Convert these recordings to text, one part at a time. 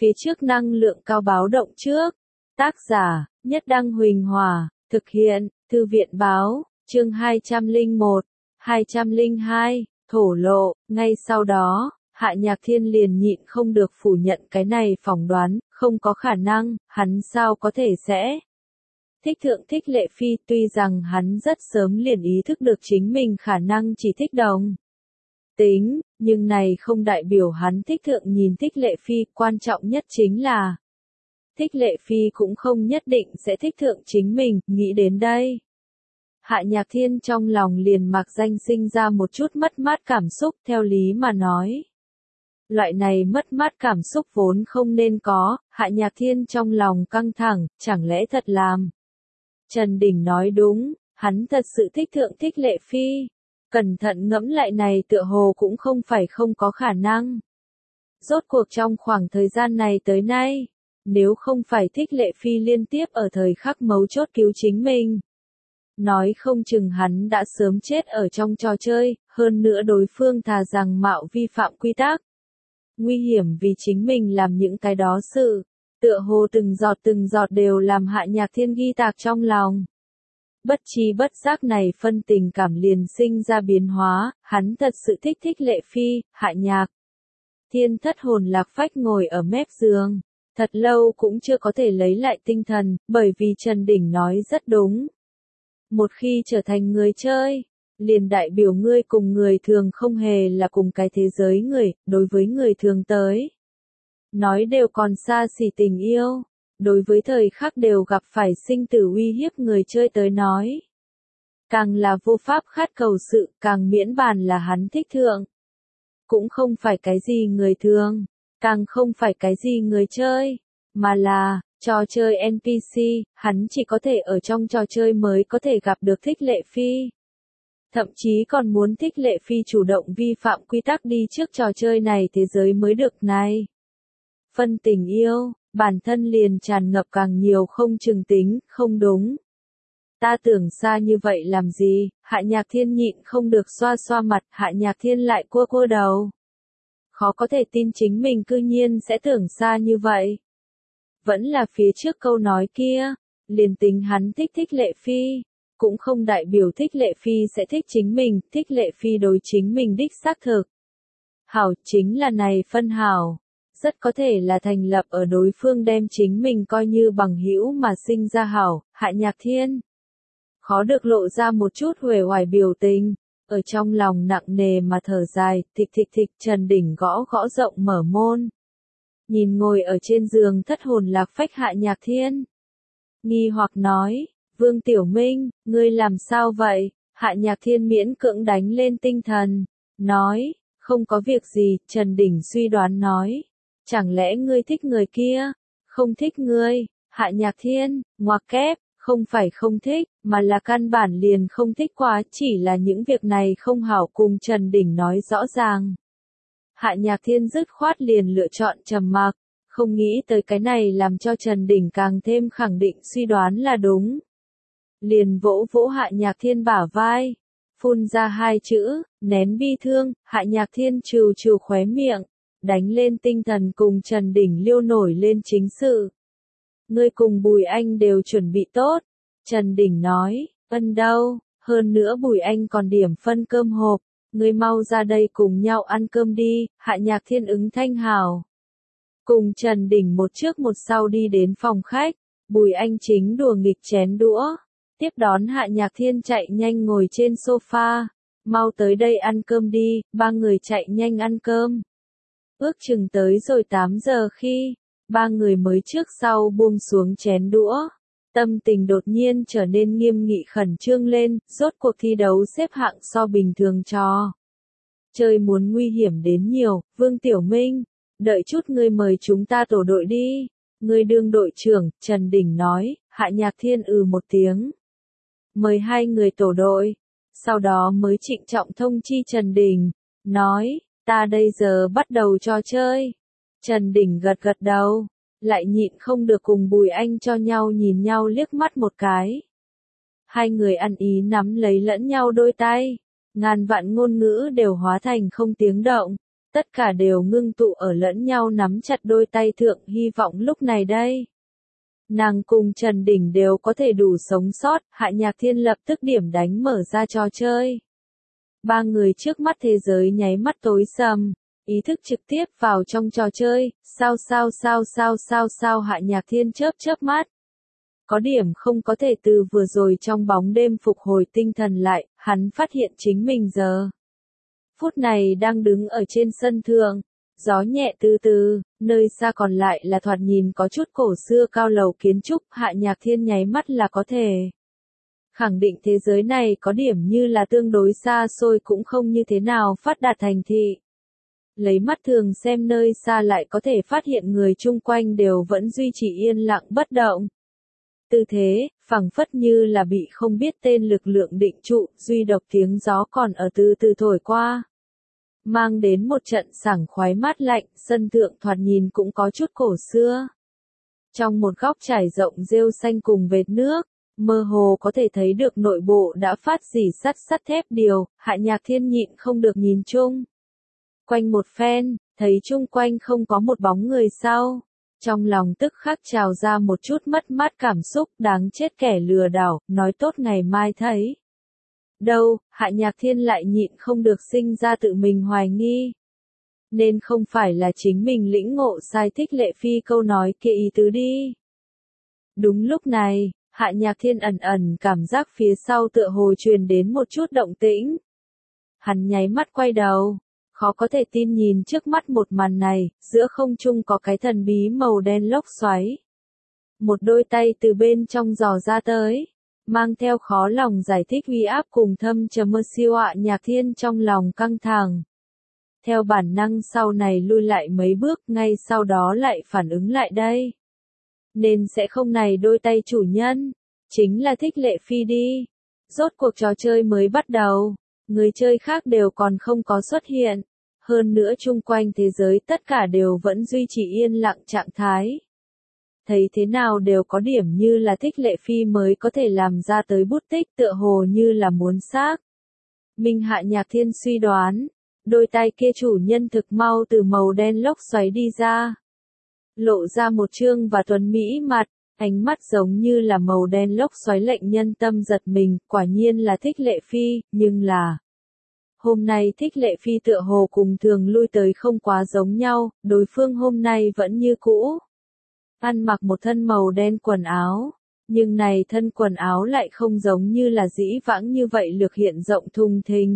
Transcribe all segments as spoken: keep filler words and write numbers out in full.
phía trước năng lượng cao báo động trước. Tác giả, Nhất Đăng Huỳnh Hòa, thực hiện, Thư viện Báo, chương hai trăm lẻ một, hai trăm lẻ hai, thổ lộ. Ngay sau đó, Hạ Nhạc Thiên liền nhịn không được phủ nhận cái này phỏng đoán, không có khả năng, hắn sao có thể sẽ thích thượng thích Lệ Phi, tuy rằng hắn rất sớm liền ý thức được chính mình khả năng chỉ thích đồng tính, nhưng này không đại biểu hắn thích thượng nhìn thích Lệ Phi, quan trọng nhất chính là thích Lệ Phi cũng không nhất định sẽ thích thượng chính mình, nghĩ đến đây. Hạ Nhạc Thiên trong lòng liền mặc danh sinh ra một chút mất mát cảm xúc, theo lý mà nói. Loại này mất mát cảm xúc vốn không nên có, Hạ Nhạc Thiên trong lòng căng thẳng, chẳng lẽ thật làm. Trần Đình nói đúng, hắn thật sự thích thượng thích Lệ Phi. Cẩn thận ngẫm lại này tựa hồ cũng không phải không có khả năng. Rốt cuộc trong khoảng thời gian này tới nay, nếu không phải thích Lệ Phi liên tiếp ở thời khắc mấu chốt cứu chính mình. Nói không chừng hắn đã sớm chết ở trong trò chơi, hơn nữa đối phương thà rằng mạo vi phạm quy tắc. Nguy hiểm vì chính mình làm những cái đó sự, tựa hồ từng giọt từng giọt đều làm Hạ Nhạc Thiên ghi tạc trong lòng. Bất chi bất giác này phân tình cảm liền sinh ra biến hóa, hắn thật sự thích thích Lệ Phi. Hạ Nhạc Thiên thất hồn lạc phách ngồi ở mép giường, thật lâu cũng chưa có thể lấy lại tinh thần, bởi vì Trần Đình nói rất đúng. Một khi trở thành người chơi, liền đại biểu ngươi cùng người thường không hề là cùng cái thế giới người, đối với người thường tới. Nói đều còn xa xỉ tình yêu, đối với thời khắc đều gặp phải sinh tử uy hiếp người chơi tới nói. Càng là vô pháp khát cầu sự, càng miễn bàn là hắn thích thượng. Cũng không phải cái gì người thường, càng không phải cái gì người chơi, mà là trò chơi en pê xê, hắn chỉ có thể ở trong trò chơi mới có thể gặp được thích Lệ Phi. Thậm chí còn muốn thích Lệ Phi chủ động vi phạm quy tắc đi trước trò chơi này thế giới mới được này. Phân tình yêu, bản thân liền tràn ngập càng nhiều không chừng tính, không đúng. Ta tưởng xa như vậy làm gì, Hạ Nhạc Thiên nhịn không được xoa xoa mặt, Hạ Nhạc Thiên lại cua cua đầu. Khó có thể tin chính mình cư nhiên sẽ tưởng xa như vậy. Vẫn là phía trước câu nói kia, liền tính hắn thích thích Lệ Phi, cũng không đại biểu thích Lệ Phi sẽ thích chính mình, thích Lệ Phi đối chính mình đích xác thực. Hảo chính là này phân hảo, rất có thể là thành lập ở đối phương đem chính mình coi như bằng hữu mà sinh ra hảo. Hạ Nhạc Thiên khó được lộ ra một chút uể oải biểu tình, ở trong lòng nặng nề mà thở dài, thịch thịch thịch. Trần Đình gõ gõ rộng mở môn. Nhìn ngồi ở trên giường thất hồn lạc phách Hạ Nhạc Thiên. Nghi hoặc nói, Vương Tiểu Minh, ngươi làm sao vậy? Hạ Nhạc Thiên miễn cưỡng đánh lên tinh thần, nói, không có việc gì. Trần Đình suy đoán nói, chẳng lẽ ngươi thích người kia, không thích ngươi? Hạ Nhạc Thiên, ngoặc kép, không phải không thích, mà là căn bản liền không thích quá, chỉ là những việc này không hảo cùng Trần Đình nói rõ ràng. Hạ Nhạc Thiên dứt khoát liền lựa chọn trầm mặc, không nghĩ tới cái này làm cho Trần Đình càng thêm khẳng định suy đoán là đúng. Liền vỗ vỗ Hạ Nhạc Thiên bả vai, phun ra hai chữ, nén bi thương. Hạ Nhạc Thiên trừ trừ khóe miệng, đánh lên tinh thần cùng Trần Đình liêu nổi lên chính sự. Ngươi cùng Bùi Anh đều chuẩn bị tốt. Trần Đình nói, ân đâu, hơn nữa Bùi Anh còn điểm phân cơm hộp, ngươi mau ra đây cùng nhau ăn cơm đi. Hạ Nhạc Thiên ứng thanh hào. Cùng Trần Đình một trước một sau đi đến phòng khách, Bùi Anh chính đùa nghịch chén đũa. Tiếp đón Hạ Nhạc Thiên chạy nhanh ngồi trên sofa, mau tới đây ăn cơm đi. Ba người chạy nhanh ăn cơm. Ước chừng tới rồi tám giờ khi, ba người mới trước sau buông xuống chén đũa. Tâm tình đột nhiên trở nên nghiêm nghị khẩn trương lên, rốt cuộc thi đấu xếp hạng so bình thường trò chơi muốn nguy hiểm đến nhiều. Vương Tiểu Minh, đợi chút ngươi mời chúng ta tổ đội đi. Ngươi đương đội trưởng. Trần Đình nói. Hạ Nhạc Thiên ừ một tiếng, mời hai người tổ đội. Sau đó mới trịnh trọng thông chi Trần Đình, nói, ta đây giờ bắt đầu trò chơi. Trần Đình gật gật đầu, lại nhịn không được cùng Bùi Anh cho nhau nhìn nhau liếc mắt một cái. Hai người ăn ý nắm lấy lẫn nhau đôi tay, ngàn vạn ngôn ngữ đều hóa thành không tiếng động. tất cả đều ngưng tụ ở lẫn nhau nắm chặt đôi tay thượng hy vọng lúc này đây. Nàng cùng Trần Đình đều có thể đủ sống sót, Hạ Nhạc Thiên lập tức điểm đánh mở ra trò chơi. Ba người trước mắt thế giới nháy mắt tối sầm, ý thức trực tiếp vào trong trò chơi, sao sao sao sao sao sao Hạ Nhạc Thiên chớp chớp mắt. Có điểm không có thể từ vừa rồi trong bóng đêm phục hồi tinh thần lại, hắn phát hiện chính mình giờ. Phút này đang đứng ở trên sân thượng, gió nhẹ từ từ, nơi xa còn lại là thoạt nhìn có chút cổ xưa cao lầu kiến trúc, Hạ Nhạc Thiên nháy mắt là có thể khẳng định thế giới này có điểm như là tương đối xa xôi cũng không như thế nào phát đạt thành thị. Lấy mắt thường xem nơi xa lại có thể phát hiện người chung quanh đều vẫn duy trì yên lặng bất động. Tư thế, phẳng phất như là bị không biết tên lực lượng định trụ, duy độc tiếng gió còn ở từ từ thổi qua. Mang đến một trận sảng khoái mát lạnh, sân thượng thoạt nhìn cũng có chút cổ xưa. Trong một góc trải rộng rêu xanh cùng vệt nước, mơ hồ có thể thấy được nội bộ đã phát dỉ sắt sắt thép điều, Hạ Nhạc Thiên nhịn không được nhìn chung. Quanh một phen, thấy chung quanh không có một bóng người sau. Trong lòng tức khắc trào ra một chút mất mát cảm xúc đáng chết kẻ lừa đảo, nói tốt ngày mai thấy. Đâu, Hạ Nhạc Thiên lại nhịn không được sinh ra tự mình hoài nghi. Nên không phải là chính mình lĩnh ngộ sai Thích Lệ Phi câu nói kia ý tứ đi. Đúng lúc này, Hạ Nhạc Thiên ẩn ẩn cảm giác phía sau tựa hồ truyền đến một chút động tĩnh. Hắn nháy mắt quay đầu, khó có thể tin nhìn trước mắt một màn này, giữa không trung có cái thần bí màu đen lốc xoáy. Một đôi tay từ bên trong dò ra tới, mang theo khó lòng giải thích uy áp cùng thâm trầm mơ siêu. Hạ Nhạc Thiên trong lòng căng thẳng. Theo bản năng sau này lui lại mấy bước, ngay sau đó lại phản ứng lại đây. Nên sẽ không này đôi tay chủ nhân, chính là Thích Lệ Phi đi. Rốt cuộc trò chơi mới bắt đầu, người chơi khác đều còn không có xuất hiện. Hơn nữa chung quanh thế giới tất cả đều vẫn duy trì yên lặng trạng thái. Thấy thế nào đều có điểm như là Thích Lệ Phi mới có thể làm ra tới bút tích tựa hồ như là muốn xác. Minh Hạ Nhạc Thiên suy đoán, đôi tay kia chủ nhân thực mau từ màu đen lốc xoáy đi ra. Lộ ra một trương và tuấn mỹ mặt, ánh mắt giống như là màu đen lốc xoáy lệnh nhân tâm giật mình, quả nhiên là Thích Lệ Phi, nhưng là... Hôm nay Thích Lệ Phi tựa hồ cùng thường lui tới không quá giống nhau, đối phương hôm nay vẫn như cũ. Ăn mặc một thân màu đen quần áo, nhưng này thân quần áo lại không giống như là dĩ vãng như vậy lược hiện rộng thùng thình.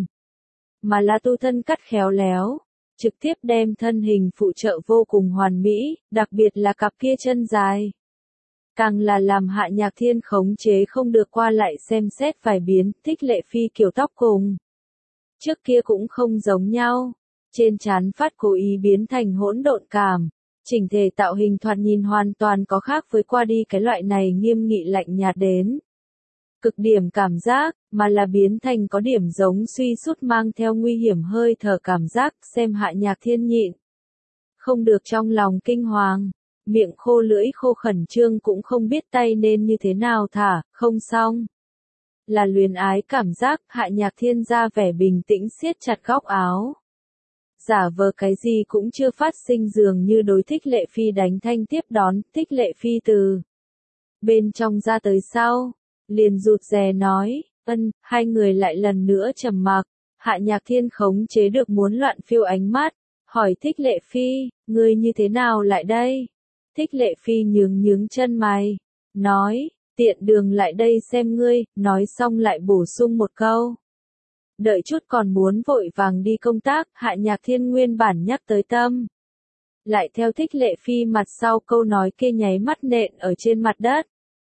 Mà là tu thân cắt khéo léo, trực tiếp đem thân hình phụ trợ vô cùng hoàn mỹ, đặc biệt là cặp kia chân dài. Càng là làm Hạ Nhạc Thiên khống chế không được qua lại xem xét vài biến, Thích Lệ Phi kiểu tóc cùng. Trước kia cũng không giống nhau, trên trán phát cố ý biến thành hỗn độn cảm, chỉnh thể tạo hình thoạt nhìn hoàn toàn có khác với qua đi cái loại này nghiêm nghị lạnh nhạt đến. Cực điểm cảm giác, mà là biến thành có điểm giống suy sút mang theo nguy hiểm hơi thở cảm giác, xem Hạ Nhạc Thiên nhịn. Không được trong lòng kinh hoàng, miệng khô lưỡi khô khẩn trương cũng không biết tay nên như thế nào thả, không xong. Là luyến ái cảm giác, Hạ Nhạc Thiên ra vẻ bình tĩnh siết chặt góc áo. Giả vờ cái gì cũng chưa phát sinh dường như đối Thích Lệ Phi đánh thanh tiếp đón, Thích Lệ Phi từ bên trong ra tới sau, liền rụt rè nói, ân, hai người lại lần nữa trầm mặc, Hạ Nhạc Thiên khống chế được muốn loạn phiêu ánh mắt, hỏi Thích Lệ Phi, ngươi như thế nào lại đây? Thích Lệ Phi nhướng nhướng chân mày, nói, tiện đường lại đây xem ngươi, nói xong lại bổ sung một câu. Đợi chút còn muốn vội vàng đi công tác, Hạ Nhạc Thiên nguyên bản nhắc tới tâm. Lại theo Thích Lệ Phi mặt sau câu nói kia nháy mắt nện ở trên mặt đất.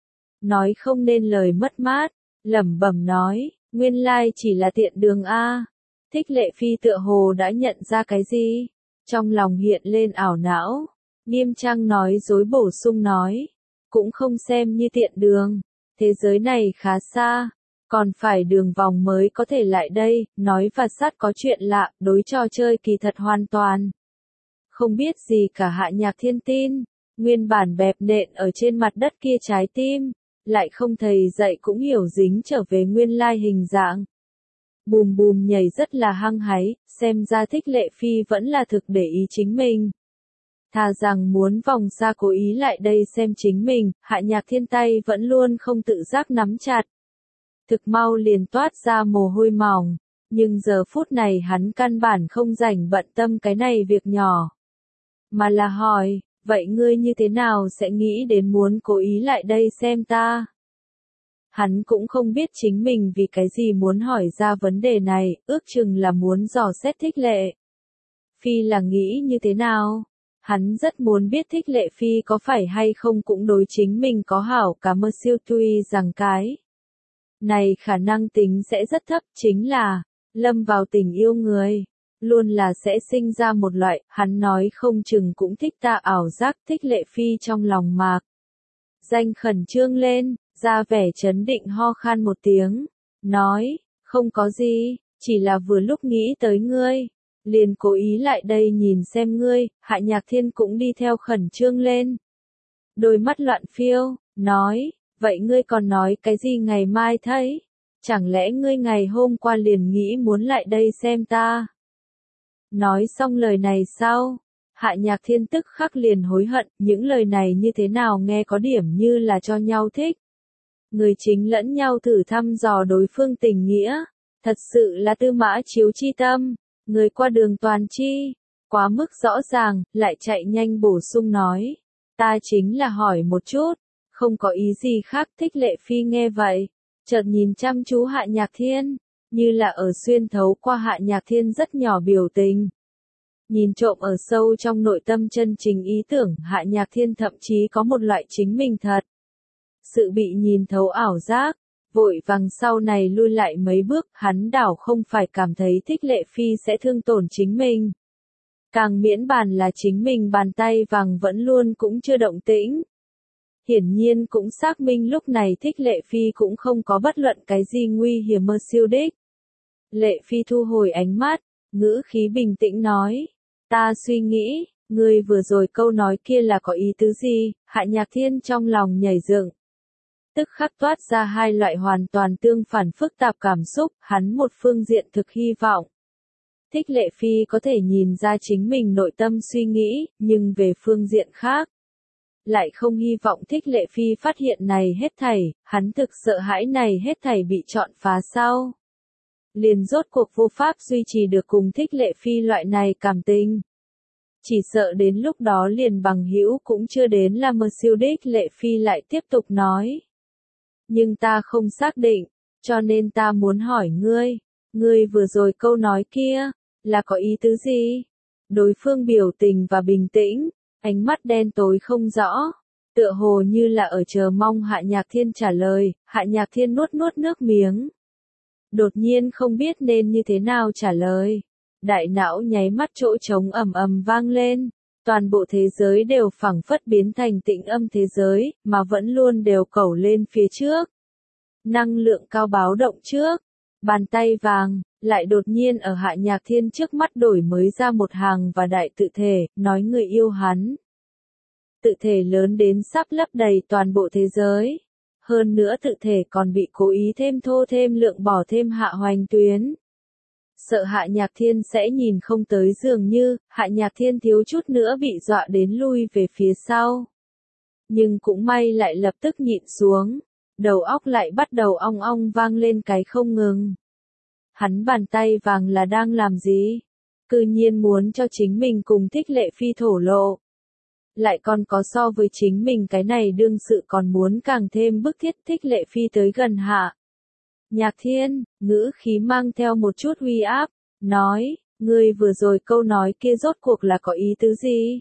Nói không nên lời mất mát, lẩm bẩm nói, nguyên lai chỉ là tiện đường A. Thích Lệ Phi tựa hồ đã nhận ra cái gì, trong lòng hiện lên ảo não, nghiêm trang nói dối bổ sung nói, cũng không xem như tiện đường, thế giới này khá xa, còn phải đường vòng mới có thể lại đây, nói và sát có chuyện lạ, đối trò chơi kỳ thật hoàn toàn. Không biết gì cả Hạ Nhạc Thiên tin, nguyên bản bẹp nện ở trên mặt đất kia trái tim, lại không thầy dạy cũng hiểu dính trở về nguyên lai hình dạng. bùm bùm nhảy rất là hăng hái, xem ra Thích Lệ Phi vẫn là thực để ý chính mình. Thà rằng muốn vòng xa cố ý lại đây xem chính mình, Hạ Nhạc Thiên tay vẫn luôn không tự giác nắm chặt. Thực mau liền toát ra mồ hôi mỏng, nhưng giờ phút này hắn căn bản không rảnh bận tâm cái này việc nhỏ. Mà là hỏi, vậy ngươi như thế nào sẽ nghĩ đến muốn cố ý lại đây xem ta? Hắn cũng không biết chính mình vì cái gì muốn hỏi ra vấn đề này, ước chừng là muốn dò xét Thích Lệ Phi là nghĩ như thế nào. Hắn rất muốn biết Thích Lệ Phi có phải hay không cũng đối chính mình có hảo cả mơ siêu, tuy rằng cái này khả năng tính sẽ rất thấp, chính là lâm vào tình yêu người, luôn là sẽ sinh ra một loại, hắn nói không chừng cũng thích ta ảo giác. Thích Lệ Phi trong lòng mạc danh khẩn trương lên, ra vẻ chấn định ho khan một tiếng, nói, không có gì, chỉ là vừa lúc nghĩ tới ngươi, liền cố ý lại đây nhìn xem ngươi. Hạ Nhạc Thiên cũng đi theo khẩn trương lên, đôi mắt loạn phiêu, nói, vậy ngươi còn nói cái gì ngày mai thấy? Chẳng lẽ ngươi ngày hôm qua liền nghĩ muốn lại đây xem ta? Nói xong lời này sau, Hạ Nhạc Thiên tức khắc liền hối hận, những lời này như thế nào nghe có điểm như là cho nhau thích. Người chính lẫn nhau thử thăm dò đối phương tình nghĩa, thật sự là tư mã chiếu chi tâm, người qua đường toàn chi, quá mức rõ ràng, lại chạy nhanh bổ sung nói, ta chính là hỏi một chút, không có ý gì khác. Thích Lệ Phi nghe vậy, chợt nhìn chăm chú Hạ Nhạc Thiên, như là ở xuyên thấu qua Hạ Nhạc Thiên rất nhỏ biểu tình. Nhìn trộm ở sâu trong nội tâm chân chính ý tưởng, Hạ Nhạc Thiên thậm chí có một loại chính mình thật sự bị nhìn thấu ảo giác, vội vàng sau này lui lại mấy bước. Hắn đảo không phải cảm thấy Thích Lệ Phi sẽ thương tổn chính mình, càng miễn bàn là chính mình bàn tay vàng vẫn luôn cũng chưa động tĩnh. Hiển nhiên cũng xác minh lúc này Thích Lệ Phi cũng không có bất luận cái gì nguy hiểm mơ siêu đích. Lệ Phi thu hồi ánh mắt, ngữ khí bình tĩnh nói, ta suy nghĩ, ngươi vừa rồi câu nói kia là có ý tứ gì? Hạ Nhạc Thiên trong lòng nhảy dựng, tức khắc toát ra hai loại hoàn toàn tương phản phức tạp cảm xúc. Hắn một phương diện thực hy vọng Thích Lệ Phi có thể nhìn ra chính mình nội tâm suy nghĩ, nhưng về phương diện khác, lại không hy vọng Thích Lệ Phi phát hiện này hết thảy. Hắn thực sợ hãi này hết thảy bị chọn phá sau, liền rốt cuộc vô pháp duy trì được cùng Thích Lệ Phi loại này cảm tình. Chỉ sợ đến lúc đó liền bằng hữu cũng chưa đến là mơ siêu đích. Lệ Phi lại tiếp tục nói, nhưng ta không xác định, cho nên ta muốn hỏi ngươi, ngươi vừa rồi câu nói kia, là có ý tứ gì? Đối phương biểu tình và bình tĩnh, ánh mắt đen tối không rõ, tựa hồ như là ở chờ mong Hạ Nhạc Thiên trả lời. Hạ Nhạc Thiên nuốt nuốt nước miếng, đột nhiên không biết nên như thế nào trả lời. Đại não nháy mắt chỗ trống ầm ầm vang lên, toàn bộ thế giới đều phảng phất biến thành tĩnh âm thế giới, mà vẫn luôn đều cẩu lên phía trước. Năng lượng cao báo động trước, bàn tay vàng, lại đột nhiên ở Hạ Nhạc Thiên trước mắt đổi mới ra một hàng và đại tự thể, nói người yêu hắn. Tự thể lớn đến sắp lấp đầy toàn bộ thế giới. Hơn nữa tự thể còn bị cố ý thêm thô thêm lượng bỏ thêm hạ hoành tuyến. Sợ Hạ Nhạc Thiên sẽ nhìn không tới, dường như, Hạ Nhạc Thiên thiếu chút nữa bị dọa đến lui về phía sau. Nhưng cũng may lại lập tức nhịn xuống, đầu óc lại bắt đầu ong ong vang lên cái không ngừng. Hắn bàn tay vàng là đang làm gì? Cư nhiên muốn cho chính mình cùng Thích Lệ Phi thổ lộ. Lại còn có so với chính mình cái này đương sự còn muốn càng thêm bức thiết. Thích Lệ Phi tới gần Hạ Nhạc Thiên, ngữ khí mang theo một chút uy áp, nói, ngươi vừa rồi câu nói kia rốt cuộc là có ý tứ gì?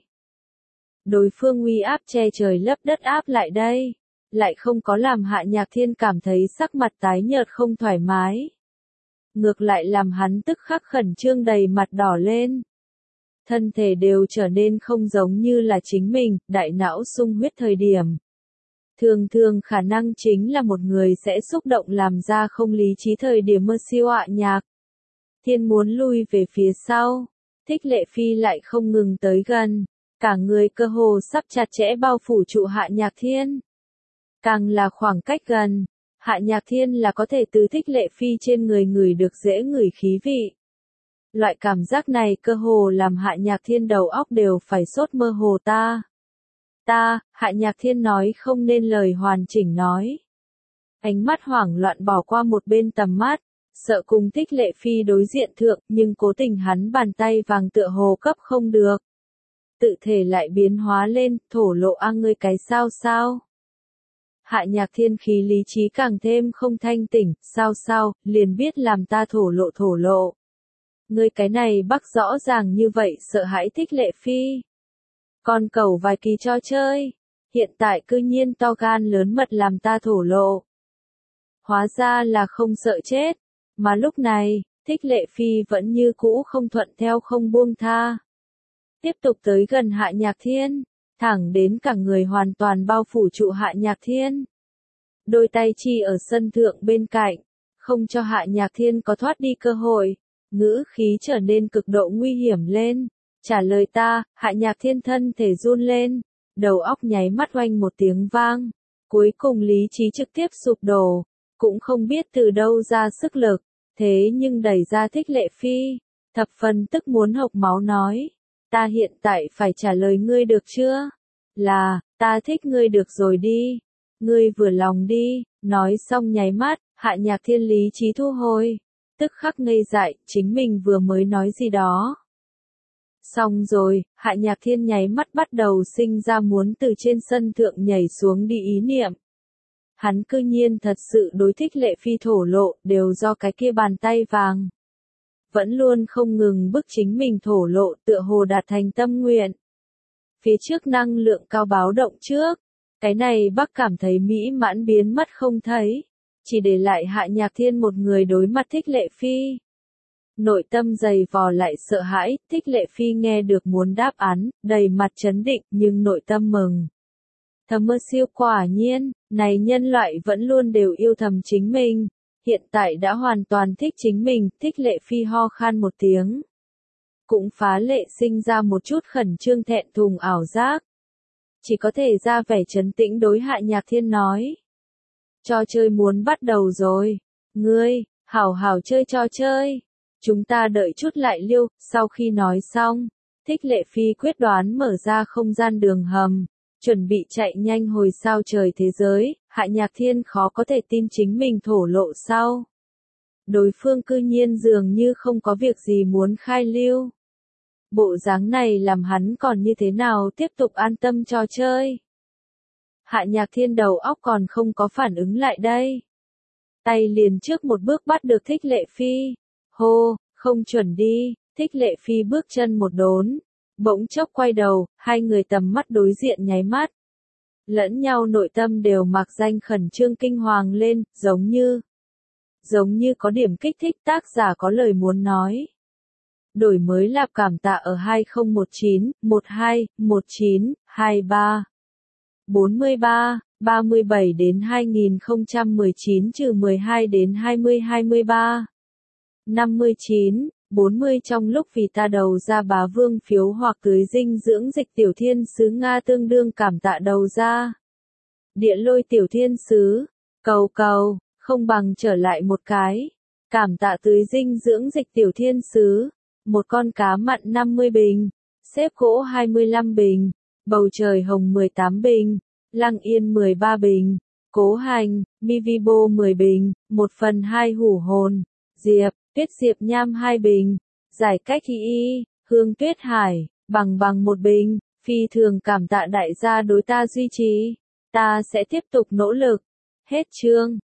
Đối phương uy áp che trời lấp đất áp lại đây, lại không có làm Hạ Nhạc Thiên cảm thấy sắc mặt tái nhợt không thoải mái. Ngược lại làm hắn tức khắc khẩn trương đầy mặt đỏ lên. Thân thể đều trở nên không giống như là chính mình, đại não sung huyết thời điểm. Thường thường khả năng chính là một người sẽ xúc động làm ra không lý trí thời điểm mơ siêu Hạ Nhạc Thiên muốn lui về phía sau. Thích Lệ Phi lại không ngừng tới gần, cả người cơ hồ sắp chặt chẽ bao phủ trụ Hạ Nhạc Thiên. Càng là khoảng cách gần, Hạ Nhạc Thiên là có thể từ Thích Lệ Phi trên người ngửi được dễ ngửi khí vị. Loại cảm giác này cơ hồ làm Hạ Nhạc Thiên đầu óc đều phải sốt mơ hồ ta. Ta, Hạ Nhạc Thiên nói không nên lời hoàn chỉnh nói. Ánh mắt hoảng loạn bỏ qua một bên tầm mắt, sợ cùng Thích Lệ Phi đối diện thượng, nhưng cố tình hắn bàn tay vàng tựa hồ cấp không được. Tự thể lại biến hóa lên, thổ lộ a ngươi cái sao sao. Hạ Nhạc Thiên khí lý trí càng thêm không thanh tỉnh, sao sao, liền biết làm ta thổ lộ thổ lộ. Ngươi cái này bắc rõ ràng như vậy sợ hãi Thích Lệ Phi. Con cầu vài kỳ cho chơi, hiện tại cư nhiên to gan lớn mật làm ta thổ lộ. Hóa ra là không sợ chết, mà lúc này, Thích Lệ Phi vẫn như cũ không thuận theo không buông tha. Tiếp tục tới gần Hạ Nhạc Thiên, thẳng đến cả người hoàn toàn bao phủ trụ Hạ Nhạc Thiên. Đôi tay chi ở sân thượng bên cạnh, không cho Hạ Nhạc Thiên có thoát đi cơ hội, ngữ khí trở nên cực độ nguy hiểm lên. Trả lời ta, Hạ Nhạc Thiên thân thể run lên, đầu óc nháy mắt oanh một tiếng vang, cuối cùng lý trí trực tiếp sụp đổ, cũng không biết từ đâu ra sức lực, thế nhưng đẩy ra Thích Lệ Phi, thập phần tức muốn hộc máu nói, ta hiện tại phải trả lời ngươi được chưa? Là, ta thích ngươi được rồi đi, ngươi vừa lòng đi, nói xong nháy mắt, Hạ Nhạc Thiên lý trí thu hồi, tức khắc ngây dại, chính mình vừa mới nói gì đó. Xong rồi, Hạ Nhạc Thiên nháy mắt bắt đầu sinh ra muốn từ trên sân thượng nhảy xuống đi ý niệm. Hắn cư nhiên thật sự đối Thích Lệ Phi thổ lộ, đều do cái kia bàn tay vàng. Vẫn luôn không ngừng bức chính mình thổ lộ, tựa hồ đạt thành tâm nguyện. Phía trước năng lượng cao báo động trước, cái này bác cảm thấy mỹ mãn biến mất không thấy, chỉ để lại Hạ Nhạc Thiên một người đối mặt Thích Lệ Phi. Nội tâm dày vò lại sợ hãi, Thích Lệ Phi nghe được muốn đáp án, đầy mặt chấn định, nhưng nội tâm mừng. Thầm mơ siêu quả nhiên, này nhân loại vẫn luôn đều yêu thầm chính mình, hiện tại đã hoàn toàn thích chính mình, Thích Lệ Phi ho khan một tiếng. Cũng phá lệ sinh ra một chút khẩn trương thẹn thùng ảo giác. Chỉ có thể ra vẻ trấn tĩnh đối Hạ Nhạc Thiên nói. Trò chơi muốn bắt đầu rồi, ngươi, hảo hảo chơi trò chơi. Chúng ta đợi chút lại liêu, sau khi nói xong, Thích Lệ Phi quyết đoán mở ra không gian đường hầm, chuẩn bị chạy nhanh hồi sao trời thế giới, Hạ Nhạc Thiên khó có thể tin chính mình thổ lộ sau. Đối phương cư nhiên dường như không có việc gì muốn khai lưu. Bộ dáng này làm hắn còn như thế nào tiếp tục an tâm trò chơi. Hạ Nhạc Thiên đầu óc còn không có phản ứng lại đây. Tay liền trước một bước bắt được Thích Lệ Phi. Hô, không chuẩn đi, Thích Lệ Phi bước chân một đốn, bỗng chốc quay đầu, hai người tầm mắt đối diện nháy mắt. Lẫn nhau nội tâm đều mặc danh khẩn trương kinh hoàng lên, giống như, giống như có điểm kích thích tác giả có lời muốn nói. Đổi mới lạp cảm tạ ở hai không một chín, một hai, một chín, hai ba, bốn mươi ba, ba mươi bảy đến hai nghìn không trăm mười chín trừ mười hai đến hai mươi hai mươi ba. năm mươi chín, bốn mươi trong lúc vì ta đầu ra bá vương phiếu hoặc tưới dinh dưỡng dịch tiểu thiên sứ Nga tương đương cảm tạ đầu ra. Địa lôi tiểu thiên sứ, cầu cầu, không bằng trở lại một cái. Cảm tạ tưới dinh dưỡng dịch tiểu thiên sứ, một con cá mặn năm mươi bình, xếp gỗ hai mươi lăm bình, bầu trời hồng mười tám bình, lăng yên mười ba bình, cố hành, Mivibo mười bình, một phần hai hủ hồn, diệp. Tuyết diệp nham hai bình, giải cách y y, hương tuyết hải, bằng bằng một bình, phi thường cảm tạ đại gia đối ta duy trì, ta sẽ tiếp tục nỗ lực. Hết chương.